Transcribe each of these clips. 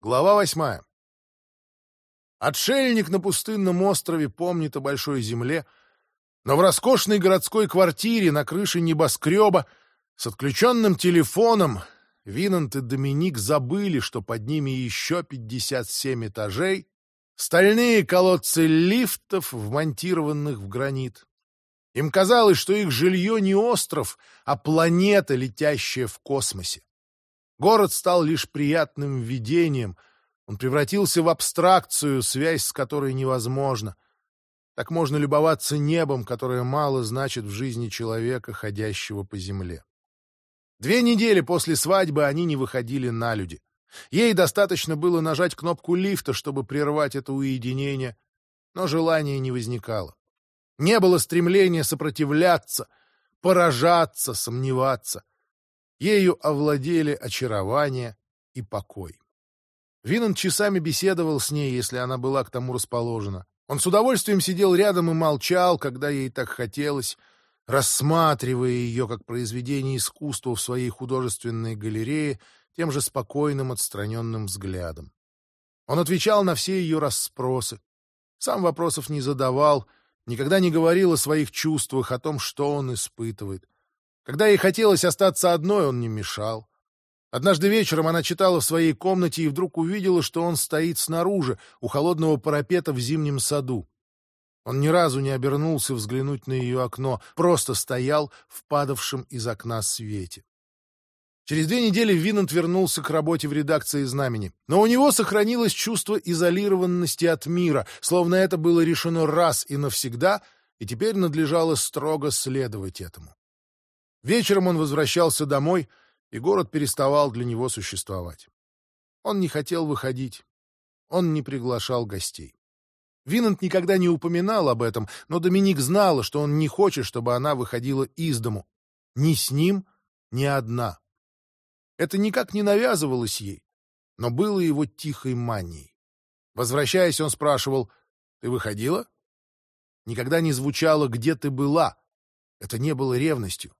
Глава 8. Отшельник на пустынном острове помнит о большой земле, но в роскошной городской квартире на крыше небоскреба с отключенным телефоном Винант и Доминик забыли, что под ними еще 57 этажей, стальные колодцы лифтов, вмонтированных в гранит. Им казалось, что их жилье не остров, а планета, летящая в космосе. Город стал лишь приятным видением. Он превратился в абстракцию, связь с которой невозможна. Так можно любоваться небом, которое мало значит в жизни человека, ходящего по земле. 2 недели после свадьбы они не выходили на люди. Ей достаточно было нажать кнопку лифта, чтобы прервать это уединение, но желания не возникало. Не было стремления сопротивляться, поражаться, сомневаться. Ею овладели очарование и покой. Винант часами беседовал с ней, если она была к тому расположена. Он с удовольствием сидел рядом и молчал, когда ей так хотелось, рассматривая ее как произведение искусства в своей художественной галерее тем же спокойным, отстраненным взглядом. Он отвечал на все ее расспросы. Сам вопросов не задавал, никогда не говорил о своих чувствах, о том, что он испытывает. Когда ей хотелось остаться одной, он не мешал. Однажды вечером она читала в своей комнате и вдруг увидела, что он стоит снаружи, у холодного парапета в зимнем саду. Он ни разу не обернулся взглянуть на ее окно, просто стоял в падавшем из окна свете. Через 2 недели Винант вернулся к работе в редакции «Знамени», но у него сохранилось чувство изолированности от мира, словно это было решено раз и навсегда, и теперь надлежало строго следовать этому. Вечером он возвращался домой, и город переставал для него существовать. Он не хотел выходить, он не приглашал гостей. Винант никогда не упоминал об этом, но Доминик знала, что он не хочет, чтобы она выходила из дому. Ни с ним, ни одна. Это никак не навязывалось ей, но было его тихой манией. Возвращаясь, он спрашивал: «Ты выходила?» Никогда не звучало «где ты была?». Это не было ревностью.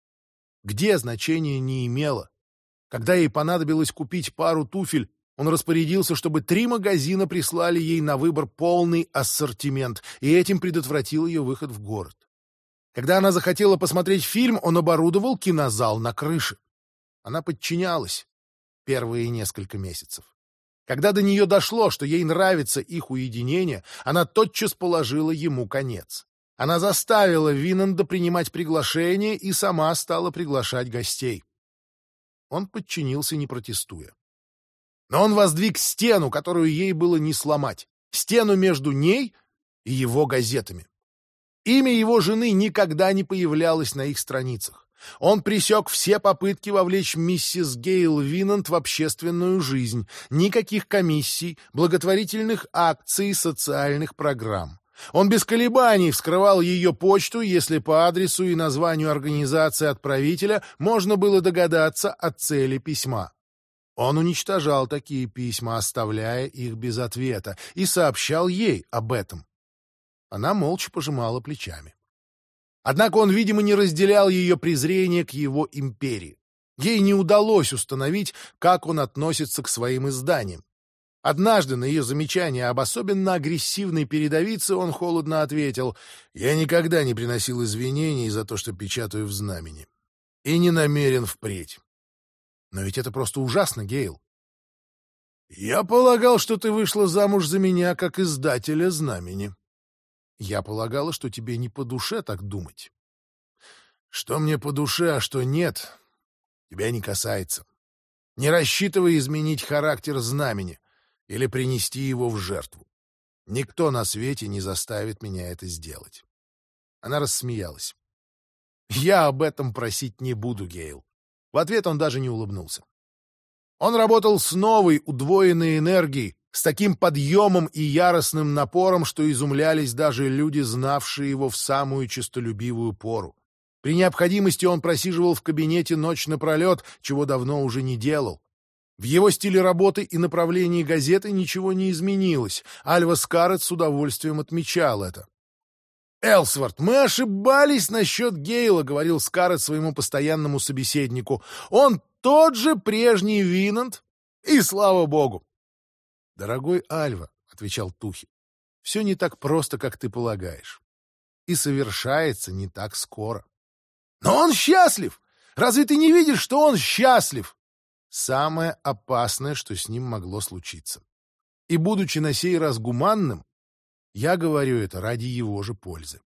«Где» значения не имело. Когда ей понадобилось купить пару туфель, он распорядился, чтобы 3 магазина прислали ей на выбор полный ассортимент, и этим предотвратил ее выход в город. Когда она захотела посмотреть фильм, он оборудовал кинозал на крыше. Она подчинялась первые несколько месяцев. Когда до нее дошло, что ей нравится их уединение, она тотчас положила ему конец. Она заставила Винанда принимать приглашения и сама стала приглашать гостей. Он подчинился, не протестуя. Но он воздвиг стену, которую ей было не сломать. Стену между ней и его газетами. Имя его жены никогда не появлялось на их страницах. Он пресек все попытки вовлечь миссис Гейл Винант в общественную жизнь. Никаких комиссий, благотворительных акций, социальных программ. Он без колебаний вскрывал ее почту, если по адресу и названию организации отправителя можно было догадаться о цели письма. Он уничтожал такие письма, оставляя их без ответа, и сообщал ей об этом. Она молча пожимала плечами. Однако он, видимо, не разделял ее презрение к его империи. Ей не удалось установить, как он относится к своим изданиям. Однажды на ее замечание об особенно агрессивной передовице он холодно ответил: «Я никогда не приносил извинений за то, что печатаю в «Знамени». И не намерен впредь». «Но ведь это просто ужасно, Гейл». «Я полагал, что ты вышла замуж за меня как издателя «Знамени». «Я полагала, что тебе не по душе так думать». «Что мне по душе, а что нет, тебя не касается. Не рассчитывай изменить характер «Знамени» или принести его в жертву. Никто на свете не заставит меня это сделать». Она рассмеялась. «Я об этом просить не буду, Гейл». В ответ он даже не улыбнулся. Он работал с новой, удвоенной энергией, с таким подъемом и яростным напором, что изумлялись даже люди, знавшие его в самую честолюбивую пору. При необходимости он просиживал в кабинете ночь напролет, чего давно уже не делал. В его стиле работы и направлении газеты ничего не изменилось. Альва Скарлетт с удовольствием отмечал это. «Элсворт, мы ошибались насчет Гейла», — говорил Скарлетт своему постоянному собеседнику. «Он тот же прежний Винант, и слава богу. «Дорогой Альва», — отвечал Тухи, — «все не так просто, как ты полагаешь. И совершается не так скоро». «Но он счастлив! Разве ты не видишь, что он счастлив?» Самое опасное, что с ним могло случиться. И, будучи на сей раз гуманным, я говорю это ради его же пользы.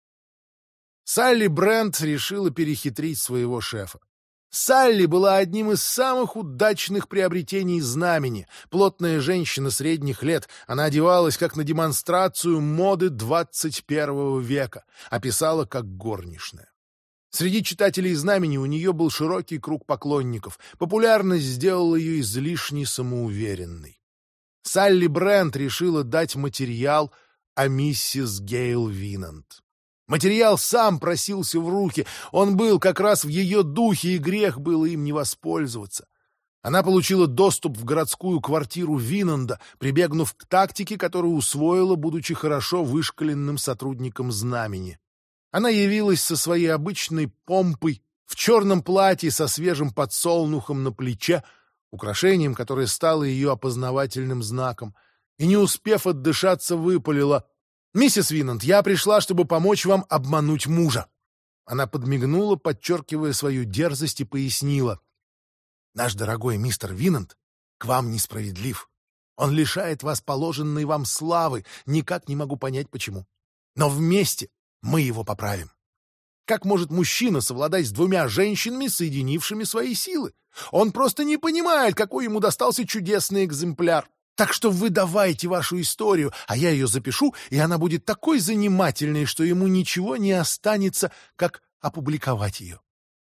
Салли Брент решила перехитрить своего шефа. Салли была одним из самых удачных приобретений Знамени. Плотная женщина средних лет, она одевалась как на демонстрацию моды 21 века, а писала как горничная. Среди читателей Знамени у нее был широкий круг поклонников. Популярность сделала ее излишне самоуверенной. Салли Брент решила дать материал о миссис Гейл Винант. Материал сам просился в руки, он был как раз в ее духе, и грех было им не воспользоваться. Она получила доступ в городскую квартиру Винанда, прибегнув к тактике, которую усвоила, будучи хорошо вышкаленным сотрудником Знамени. Она явилась со своей обычной помпой, в черном платье со свежим подсолнухом на плече, украшением, которое стало ее опознавательным знаком, и, не успев отдышаться, выпалила: «Миссис Винант, я пришла, чтобы помочь вам обмануть мужа». Она подмигнула, подчеркивая свою дерзость, и пояснила: «Наш дорогой мистер Винант к вам несправедлив. Он лишает вас положенной вам славы, никак не могу понять, почему. Но вместе мы его поправим. Как может мужчина совладать с двумя женщинами, соединившими свои силы? Он просто не понимает, какой ему достался чудесный экземпляр. Так что вы давайте вашу историю, а я ее запишу, и она будет такой занимательной, что ему ничего не останется, как опубликовать ее».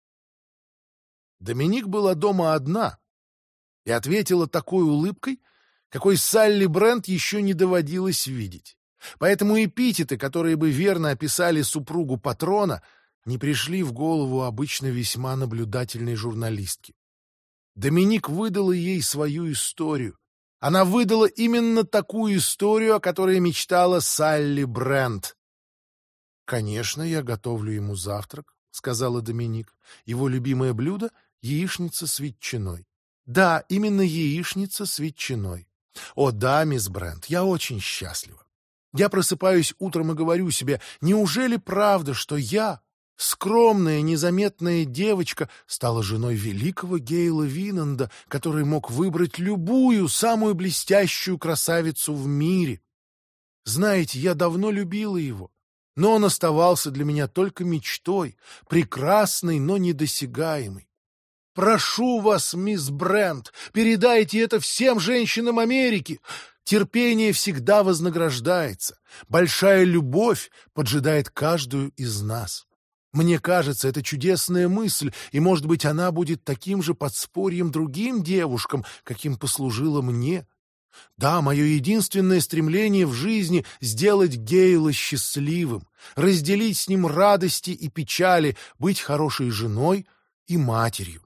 Доминик была дома одна и ответила такой улыбкой, какой Салли Брент еще не доводилось видеть. Поэтому эпитеты, которые бы верно описали супругу патрона, не пришли в голову обычно весьма наблюдательной журналистке. Доминик выдала ей свою историю. Она выдала именно такую историю, о которой мечтала Салли Брент. «Конечно, я готовлю ему завтрак», — сказала Доминик. «Его любимое блюдо — яичница с ветчиной». «Да, именно яичница с ветчиной. О да, мисс Брент, я очень счастлива. Я просыпаюсь утром и говорю себе: неужели правда, что я, скромная, незаметная девочка, стала женой великого Гейла Винанда, который мог выбрать любую, самую блестящую красавицу в мире? Знаете, я давно любила его, но он оставался для меня только мечтой, прекрасной, но недосягаемой. Прошу вас, мисс Брент, передайте это всем женщинам Америки. Терпение всегда вознаграждается. Большая любовь поджидает каждую из нас. Мне кажется, это чудесная мысль, и, может быть, она будет таким же подспорьем другим девушкам, каким послужила мне. Да, мое единственное стремление в жизни — сделать Гейла счастливым, разделить с ним радости и печали, быть хорошей женой и матерью».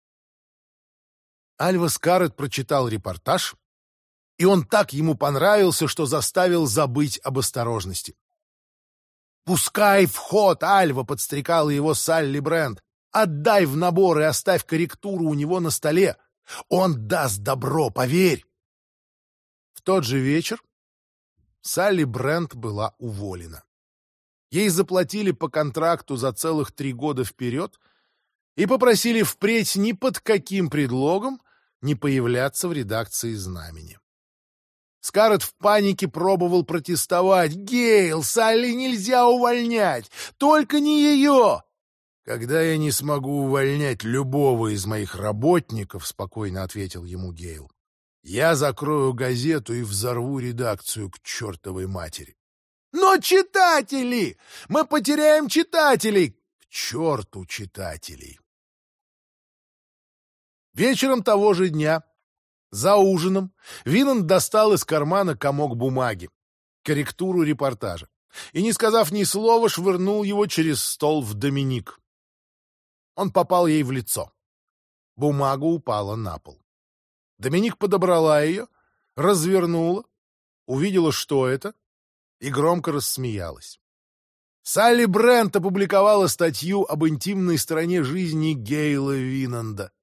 Альва Скарлетт прочитал репортаж, и он так ему понравился, что заставил забыть об осторожности. «Пускай в ход, Альва!» — подстрекала его Салли Брент. «Отдай в набор и оставь корректуру у него на столе. Он даст добро, поверь!» В тот же вечер Салли Брент была уволена. Ей заплатили по контракту за целых 3 года вперед и попросили впредь ни под каким предлогом не появляться в редакции «Знамени». Скарлетт в панике пробовал протестовать. «Гейл, Салли нельзя увольнять! Только не ее!» «Когда я не смогу увольнять любого из моих работников, — спокойно ответил ему Гейл, — я закрою газету и взорву редакцию к чертовой матери». «Но читатели! Мы потеряем читателей!» «К черту читателей!» Вечером того же дня, за ужином, Винанд достал из кармана комок бумаги, корректуру репортажа, и, не сказав ни слова, швырнул его через стол в Доминик. Он попал ей в лицо. Бумага упала на пол. Доминик подобрала ее, развернула, увидела, что это, и громко рассмеялась. Салли Брент опубликовала статью об интимной стороне жизни Гейла Винанда.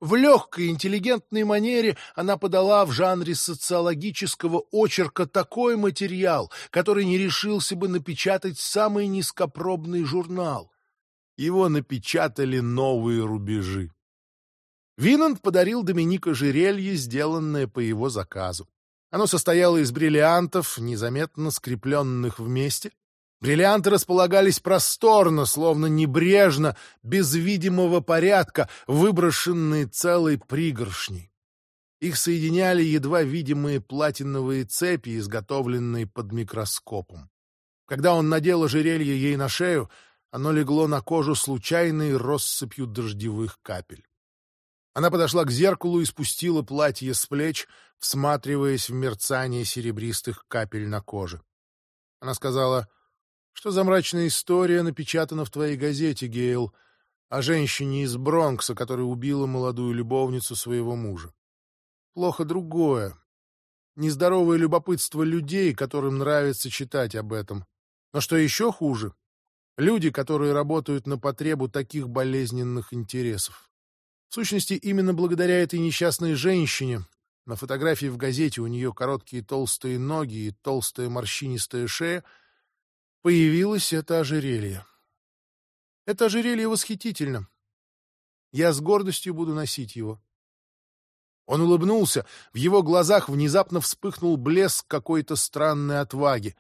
В легкой интеллигентной манере она подала в жанре социологического очерка такой материал, который не решился бы напечатать самый низкопробный журнал. Его напечатали «Новые рубежи». Винанд подарил Доминику ожерелье, сделанное по его заказу. Оно состояло из бриллиантов, незаметно скрепленных вместе. Бриллианты располагались просторно, словно небрежно, без видимого порядка, выброшенные целой пригоршней. Их соединяли едва видимые платиновые цепи, изготовленные под микроскопом. Когда он надел ожерелье ей на шею, оно легло на кожу случайной россыпью дождевых капель. Она подошла к зеркалу и спустила платье с плеч, всматриваясь в мерцание серебристых капель на коже. Она сказала: «Что за мрачная история напечатана в твоей газете, Гейл, о женщине из Бронкса, которая убила молодую любовницу своего мужа? Плохо другое. Нездоровое любопытство людей, которым нравится читать об этом. Но что еще хуже — люди, которые работают на потребу таких болезненных интересов. В сущности, именно благодаря этой несчастной женщине на фотографии в газете у нее короткие толстые ноги и толстая морщинистая шея появилось это ожерелье. Это ожерелье восхитительно. Я с гордостью буду носить его». Он улыбнулся, в его глазах внезапно вспыхнул блеск какой-то странной отваги.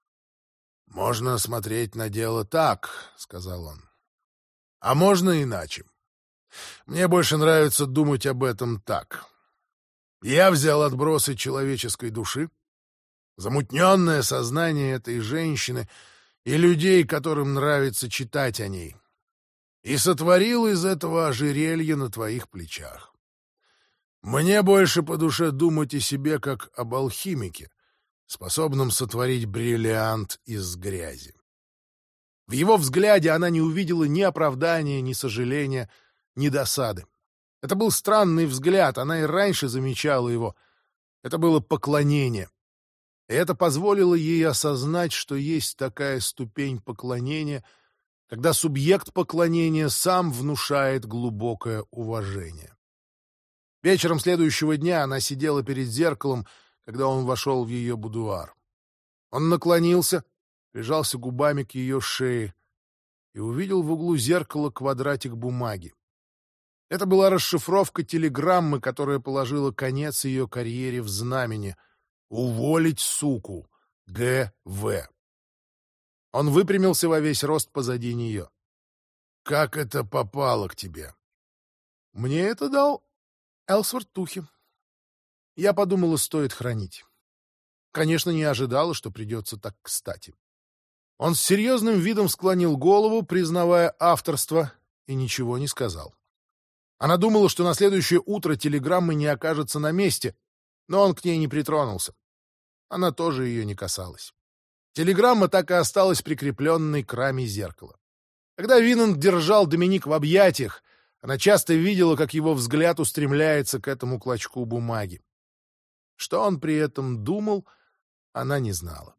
«Можно смотреть на дело так», — сказал он. «А можно иначе. Мне больше нравится думать об этом так. Я взял отбросы человеческой души, замутненное сознание этой женщины и людей, которым нравится читать о ней, и сотворил из этого ожерелье на твоих плечах. Мне больше по душе думать о себе как об алхимике, способном сотворить бриллиант из грязи». В его взгляде она не увидела ни оправдания, ни сожаления, ни досады. Это был странный взгляд, она и раньше замечала его. Это было поклонение. И это позволило ей осознать, что есть такая ступень поклонения, когда субъект поклонения сам внушает глубокое уважение. Вечером следующего дня она сидела перед зеркалом, когда он вошел в ее будуар. Он наклонился, прижался губами к ее шее и увидел в углу зеркала квадратик бумаги. Это была расшифровка телеграммы, которая положила конец ее карьере в Знамени: «Уволить суку. Г.В.» Он выпрямился во весь рост позади нее. «Как это попало к тебе?» «Мне это дал Элсворт Тухи. Я подумала, стоит хранить. Конечно, не ожидала, что придется так кстати». Он с серьезным видом склонил голову, признавая авторство, и ничего не сказал. Она думала, что на следующее утро телеграммы не окажется на месте, но он к ней не притронулся. Она тоже ее не касалась. Телеграмма так и осталась прикрепленной к раме зеркала. Когда Винанд держал Доминик в объятиях, она часто видела, как его взгляд устремляется к этому клочку бумаги. Что он при этом думал, она не знала.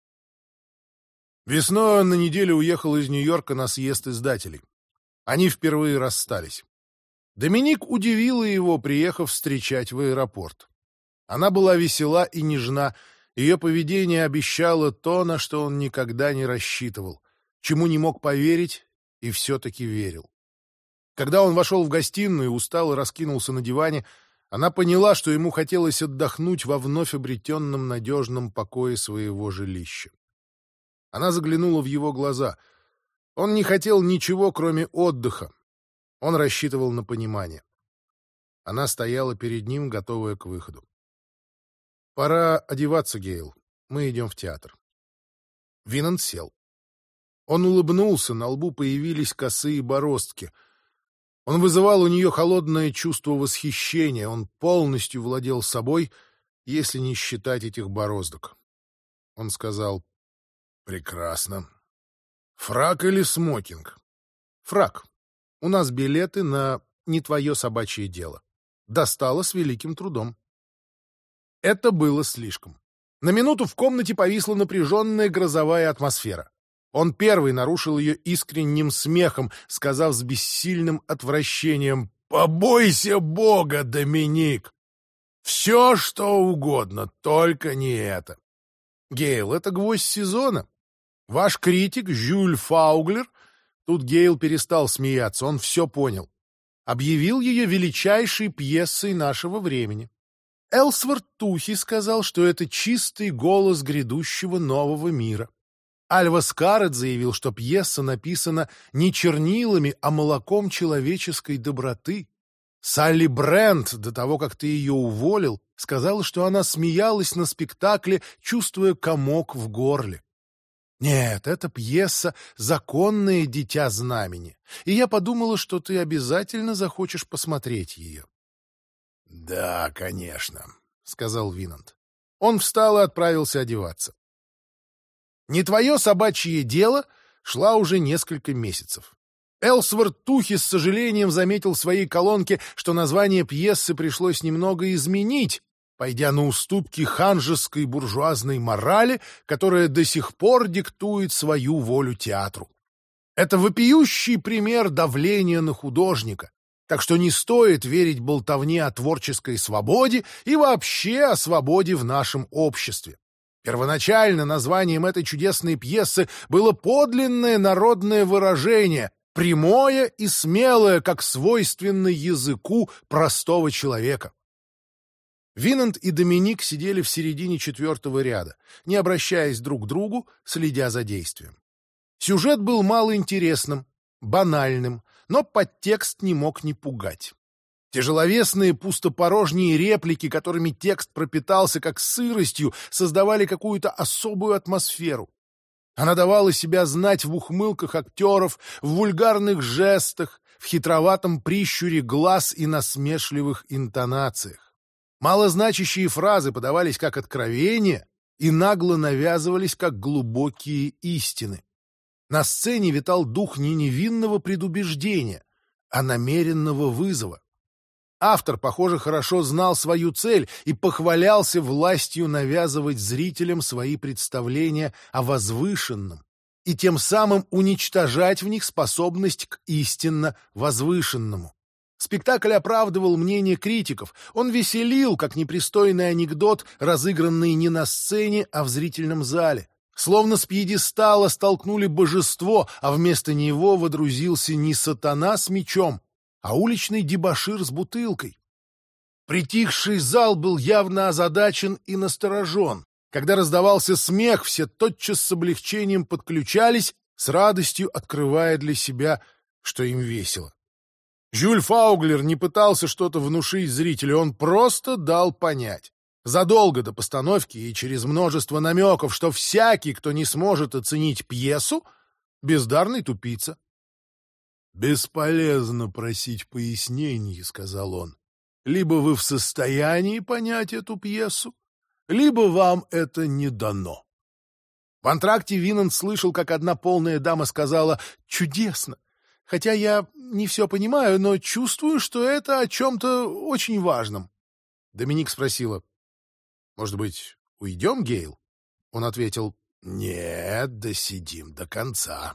Весной он на неделю уехал из Нью-Йорка на съезд издателей. Они впервые расстались. Доминик удивила его, приехав встречать в аэропорт. Она была весела и нежна, ее поведение обещало то, на что он никогда не рассчитывал, чему не мог поверить и все-таки верил. Когда он вошел в гостиную и устало раскинулся на диване, она поняла, что ему хотелось отдохнуть во вновь обретенном надежном покое своего жилища. Она заглянула в его глаза. Он не хотел ничего, кроме отдыха. Он рассчитывал на понимание. Она стояла перед ним, готовая к выходу. «Пора одеваться, Гейл. Мы идем в театр». Винанд сел. Он улыбнулся, на лбу появились косые бороздки. Он вызывал у нее холодное чувство восхищения. Он полностью владел собой, если не считать этих бороздок. Он сказал: «Прекрасно. Фрак или смокинг?» «Фрак. У нас билеты на «Не твое собачье дело». Достала с великим трудом». Это было слишком. На минуту в комнате повисла напряженная грозовая атмосфера. Он первый нарушил ее искренним смехом, сказав с бессильным отвращением: Побойся Бога, Доминик! Все, что угодно, только не это. Гейл, это гвоздь сезона. Ваш критик Жюль Фауглер, тут Гейл перестал смеяться, он все понял, объявил ее величайшей пьесой нашего времени. Элсворт Тухи сказал, что это чистый голос грядущего нового мира. Альва Скарет заявил, что пьеса написана не чернилами, а молоком человеческой доброты. Салли Брент, до того, как ты ее уволил, сказала, что она смеялась на спектакле, чувствуя комок в горле. Нет, эта пьеса — законное дитя знамени, и я подумала, что ты обязательно захочешь посмотреть ее. — Да, конечно, — сказал Винант. Он встал и отправился одеваться. «Не твое собачье дело» шла уже несколько месяцев. Элсворт Тухи с сожалением заметил в своей колонке, что название пьесы пришлось немного изменить, пойдя на уступки ханжеской буржуазной морали, которая до сих пор диктует свою волю театру. Это вопиющий пример давления на художника, так что не стоит верить болтовне о творческой свободе и вообще о свободе в нашем обществе. Первоначально названием этой чудесной пьесы было подлинное народное выражение, прямое и смелое, как свойственно языку простого человека. Винант и Доминик сидели в середине четвертого ряда, не обращаясь друг к другу, следя за действием. Сюжет был малоинтересным, банальным, но подтекст не мог не пугать. Тяжеловесные пустопорожние реплики, которыми текст пропитался как сыростью, создавали какую-то особую атмосферу. Она давала себя знать в ухмылках актеров, в вульгарных жестах, в хитроватом прищуре глаз и насмешливых интонациях. Малозначащие фразы подавались как откровения и нагло навязывались как глубокие истины. На сцене витал дух не невинного предубеждения, а намеренного вызова. Автор, похоже, хорошо знал свою цель и похвалялся властью навязывать зрителям свои представления о возвышенном и тем самым уничтожать в них способность к истинно возвышенному. Спектакль оправдывал мнение критиков, он веселил, как непристойный анекдот, разыгранный не на сцене, а в зрительном зале. Словно с пьедестала столкнули божество, а вместо него водрузился не сатана с мечом, а уличный дебошир с бутылкой. Притихший зал был явно озадачен и насторожен. Когда раздавался смех, все тотчас с облегчением подключались, с радостью открывая для себя, что им весело. Жюль Фауглер не пытался что-то внушить зрителю, он просто дал понять. Задолго до постановки и через множество намеков, что всякий, кто не сможет оценить пьесу, бездарный тупица. «Бесполезно просить пояснений», — сказал он. «Либо вы в состоянии понять эту пьесу, либо вам это не дано». В антракте Винант слышал, как одна полная дама сказала «чудесно», хотя я не все понимаю, но чувствую, что это о чем-то очень важном. Доминик спросила: «Может быть, уйдем, Гейл?» Он ответил: «Нет, досидим до конца».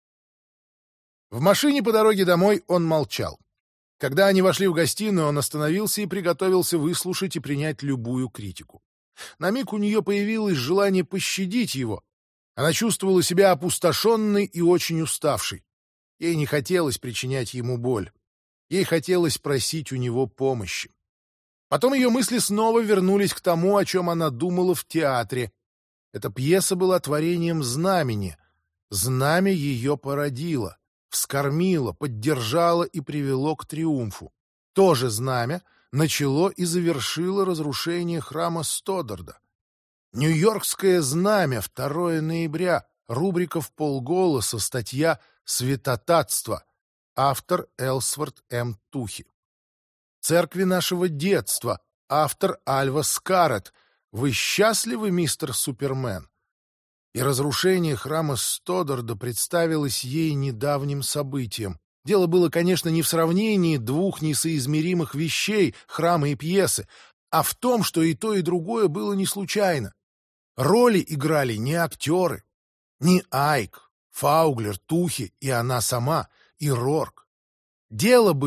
В машине по дороге домой он молчал. Когда они вошли в гостиную, он остановился и приготовился выслушать и принять любую критику. На миг у нее появилось желание пощадить его. Она чувствовала себя опустошенной и очень уставшей. Ей не хотелось причинять ему боль. Ей хотелось просить у него помощи. Потом ее мысли снова вернулись к тому, о чем она думала в театре. Эта пьеса была творением знамени. Знамя ее породило, вскормило, поддержало и привело к триумфу. То же знамя начало и завершило разрушение храма Стодарда. Нью-Йоркское знамя, 2 ноября, рубрика «В полголоса», статья «Святотатство», автор Элсворт М. Тухи. «Церкви нашего детства», автор Альва Скарет. Вы счастливы, мистер Супермен? И разрушение храма Стодарда представилось ей недавним событием. Дело было, конечно, не в сравнении двух несоизмеримых вещей, храма и пьесы, а в том, что и то, и другое было не случайно. Роли играли не актеры, не Айк, Фауглер, Тухи и она сама, и Рорк. Дело было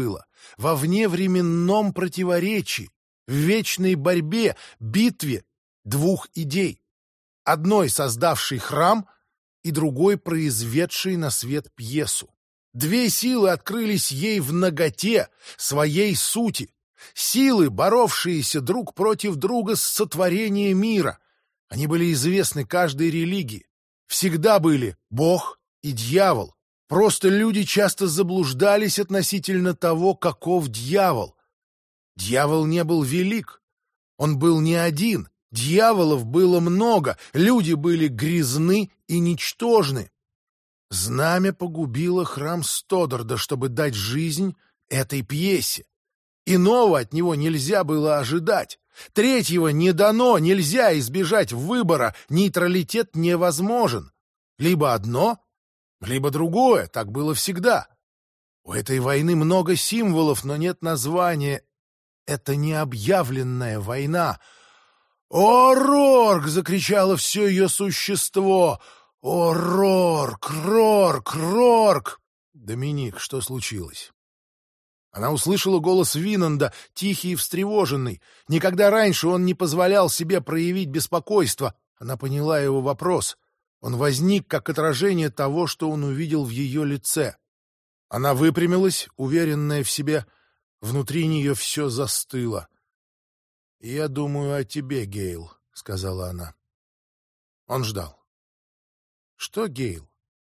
во вневременном противоречии, в вечной борьбе, битве двух идей. Одной создавшей храм и другой произведшей на свет пьесу. Две силы открылись ей в наготе своей сути. Силы, боровшиеся друг против друга с сотворения мира. Они были известны каждой религии. Всегда были Бог и дьявол. Просто люди часто заблуждались относительно того, каков дьявол. Дьявол не был велик. Он был не один. Дьяволов было много. Люди были грязны и ничтожны. Знамя погубило храм Стодарда, чтобы дать жизнь этой пьесе. Иного от него нельзя было ожидать. Третьего не дано, нельзя избежать выбора, нейтралитет невозможен. Либо одно, либо другое, так было всегда. У этой войны много символов, но нет названия. Это необъявленная война. «О, Рорк!» — закричало все ее существо. «О, Рорк! Рорк! Рорк!» «Доминик, что случилось?» Она услышала голос Винанда, тихий и встревоженный. Никогда раньше он не позволял себе проявить беспокойство. Она поняла его вопрос. Он возник как отражение того, что он увидел в ее лице. Она выпрямилась, уверенная в себе. Внутри нее все застыло. «Я думаю о тебе, Гейл», — сказала она. Он ждал. «Что, Гейл?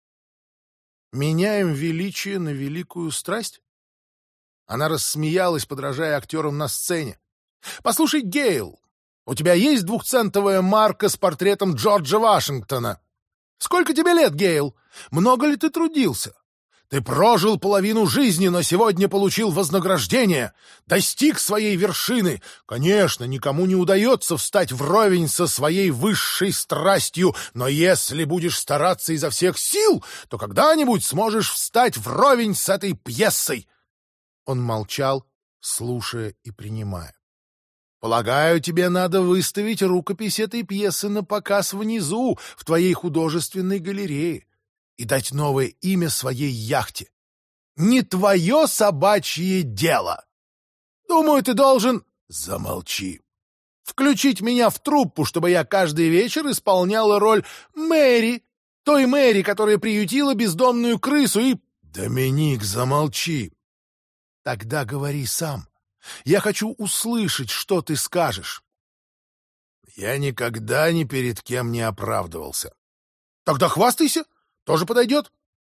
Меняем величие на великую страсть?» Она рассмеялась, подражая актерам на сцене. «Послушай, Гейл, у тебя есть двухцентовая марка с портретом Джорджа Вашингтона? Сколько тебе лет, Гейл? Много ли ты трудился? Ты прожил половину жизни, но сегодня получил вознаграждение, достиг своей вершины. Конечно, никому не удается встать вровень со своей высшей страстью, но если будешь стараться изо всех сил, то когда-нибудь сможешь встать вровень с этой пьесой». Он молчал, слушая и принимая. «Полагаю, тебе надо выставить рукопись этой пьесы на показ внизу, в твоей художественной галерее, и дать новое имя своей яхте. Не твое собачье дело. Думаю, ты должен...» «Замолчи. Включить меня в труппу, чтобы я каждый вечер исполняла роль Мэри, той Мэри, которая приютила бездомную крысу и...» «Доминик, замолчи. Тогда говори сам. Я хочу услышать, что ты скажешь». «Я никогда ни перед кем не оправдывался». «Тогда хвастайся, тоже подойдет».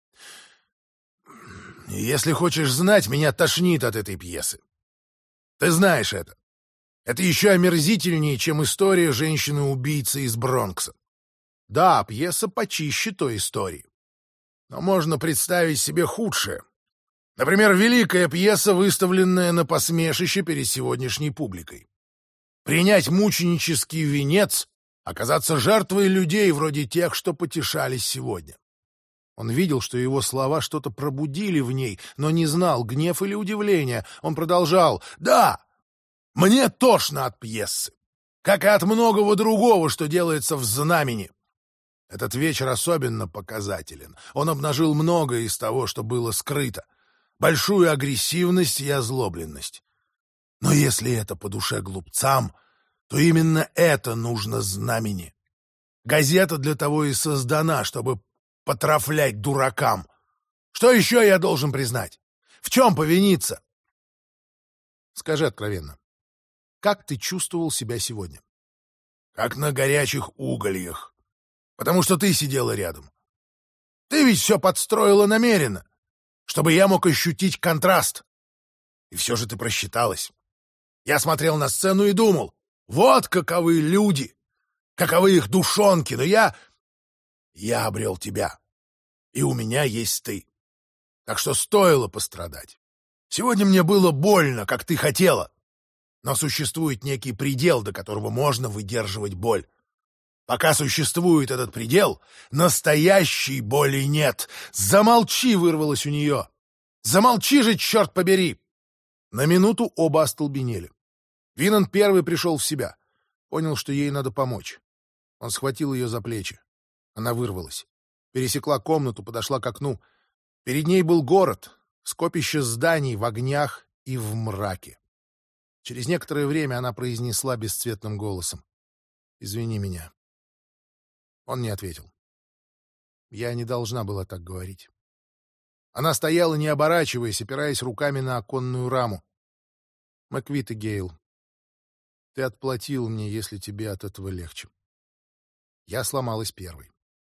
«Если хочешь знать, меня тошнит от этой пьесы. Ты знаешь это. Это еще омерзительнее, чем история женщины-убийцы из Бронкса. Да, пьеса почище той истории. Но можно представить себе худшее. Например, великая пьеса, выставленная на посмешище перед сегодняшней публикой. Принять мученический венец, оказаться жертвой людей вроде тех, что потешались сегодня». Он видел, что его слова что-то пробудили в ней, но не знал, гнев или удивление. Он продолжал: «Да, мне тошно от пьесы, как и от многого другого, что делается в знамени. Этот вечер особенно показателен. Он обнажил многое из того, что было скрыто. Большую агрессивность и озлобленность. Но если это по душе глупцам, то именно это нужно знамени. Газета для того и создана, чтобы потрафлять дуракам. Что еще я должен признать? В чем повиниться?» «Скажи откровенно, как ты чувствовал себя сегодня?» «Как на горячих угольях. Потому что ты сидела рядом. Ты ведь все подстроила намеренно, чтобы я мог ощутить контраст. И все же ты просчиталась. Я смотрел на сцену и думал, вот каковы люди, каковы их душонки, но я обрел тебя, и у меня есть ты. Так что стоило пострадать. Сегодня мне было больно, как ты хотела, но существует некий предел, до которого можно выдерживать боль. Пока существует этот предел, настоящей боли нет. Замолчи!» — вырвалось у нее. «Замолчи же, черт побери!» На минуту оба остолбенели. Винанд первый пришел в себя. Понял, что ей надо помочь. Он схватил ее за плечи. Она вырвалась. Пересекла комнату, подошла к окну. Перед ней был город, скопище зданий в огнях и в мраке. Через некоторое время она произнесла бесцветным голосом: «Извини меня». Он не ответил. Я не должна была так говорить. Она стояла, не оборачиваясь, опираясь руками на оконную раму. «Маквит и Гейл, ты отплатил мне, если тебе от этого легче». Я сломалась первой.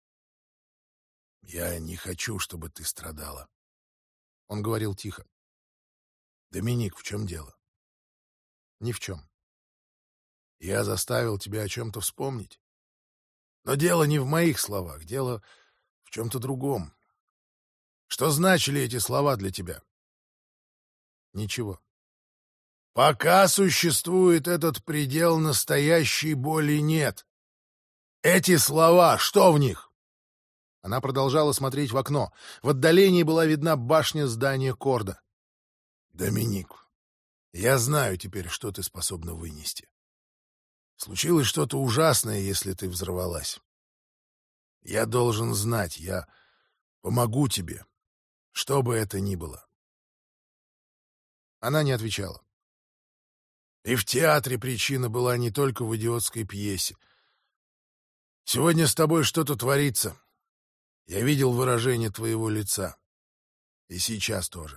«Я не хочу, чтобы ты страдала». Он говорил тихо. «Доминик, в чем дело?» «Ни в чем. Я заставил тебя о чем-то вспомнить. Но дело не в моих словах, дело в чем-то другом. Что значили эти слова для тебя?» «Ничего». «Пока существует этот предел, настоящей боли нет. Эти слова, что в них?» Она продолжала смотреть в окно. В отдалении была видна башня здания Корда. «Доминик, я знаю теперь, что ты способна вынести. Случилось что-то ужасное, если ты взорвалась. Я должен знать, я помогу тебе, что бы это ни было». Она не отвечала. И в театре причина была не только в идиотской пьесе. Сегодня с тобой что-то творится. Я видел выражение твоего лица. И сейчас тоже.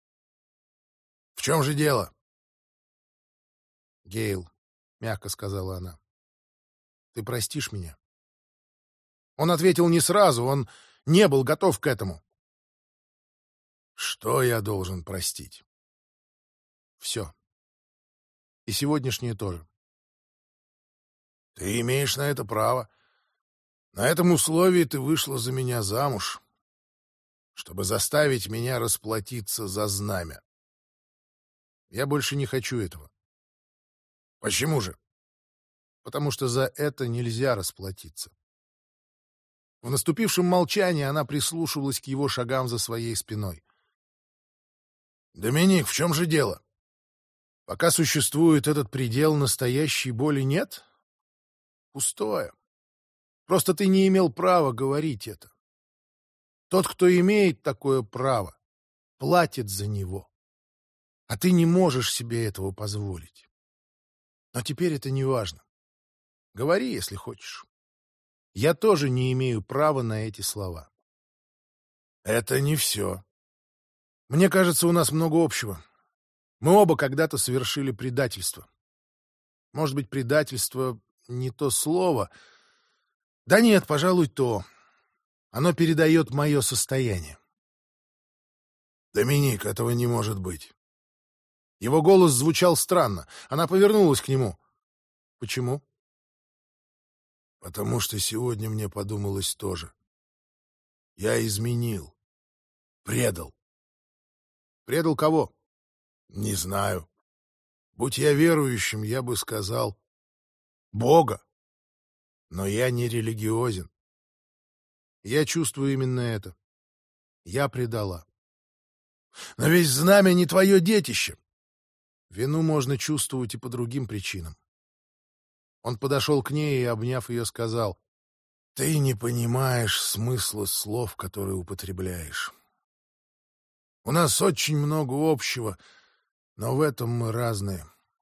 В чем же дело? Гейл, — мягко сказала она, — ты простишь меня? Он ответил не сразу, он не был готов к этому. Что я должен простить? Все. И сегодняшнее тоже. Ты имеешь на это право. На этом условии ты вышла за меня замуж, чтобы заставить меня расплатиться за знамя. Я больше не хочу этого. Почему же? Потому что за это нельзя расплатиться. В наступившем молчании она прислушивалась к его шагам за своей спиной. «Доминик, в чем же дело? Пока существует этот предел, настоящей боли нет? Пустое. Просто ты не имел права говорить это. Тот, кто имеет такое право, платит за него. А ты не можешь себе этого позволить. Но теперь это не важно. Говори, если хочешь. Я тоже не имею права на эти слова». «Это не все. Мне кажется, у нас много общего. Мы оба когда-то совершили предательство. Может быть, предательство — не то слово. Да нет, пожалуй, то. Оно передает мое состояние». «Доминик, этого не может быть». Его голос звучал странно. Она повернулась к нему. «Почему?» «Потому что сегодня мне подумалось тоже. Я изменил. Предал». «Предал кого?» «Не знаю. Будь я верующим, я бы сказал Бога. Но я не религиозен. Я чувствую именно это. Я предала. Но ведь знамя не твое детище. Вину можно чувствовать и по другим причинам». Он подошел к ней и, обняв ее, сказал: «Ты не понимаешь смысла слов, которые употребляешь. У нас очень много общего, но в этом мы разные.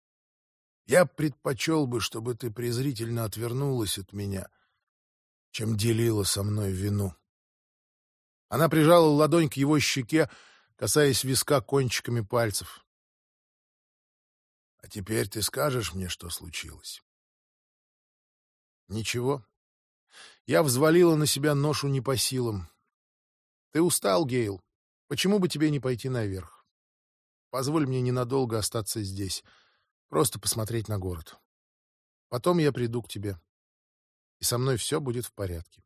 Я предпочел бы, чтобы ты презрительно отвернулась от меня, чем делила со мной вину». Она прижала ладонь к его щеке, касаясь виска кончиками пальцев. «А теперь ты скажешь мне, что случилось?» «Ничего. Я взвалила на себя ношу не по силам. Ты устал, Гейл. Почему бы тебе не пойти наверх? Позволь мне ненадолго остаться здесь, просто посмотреть на город. Потом я приду к тебе, и со мной все будет в порядке».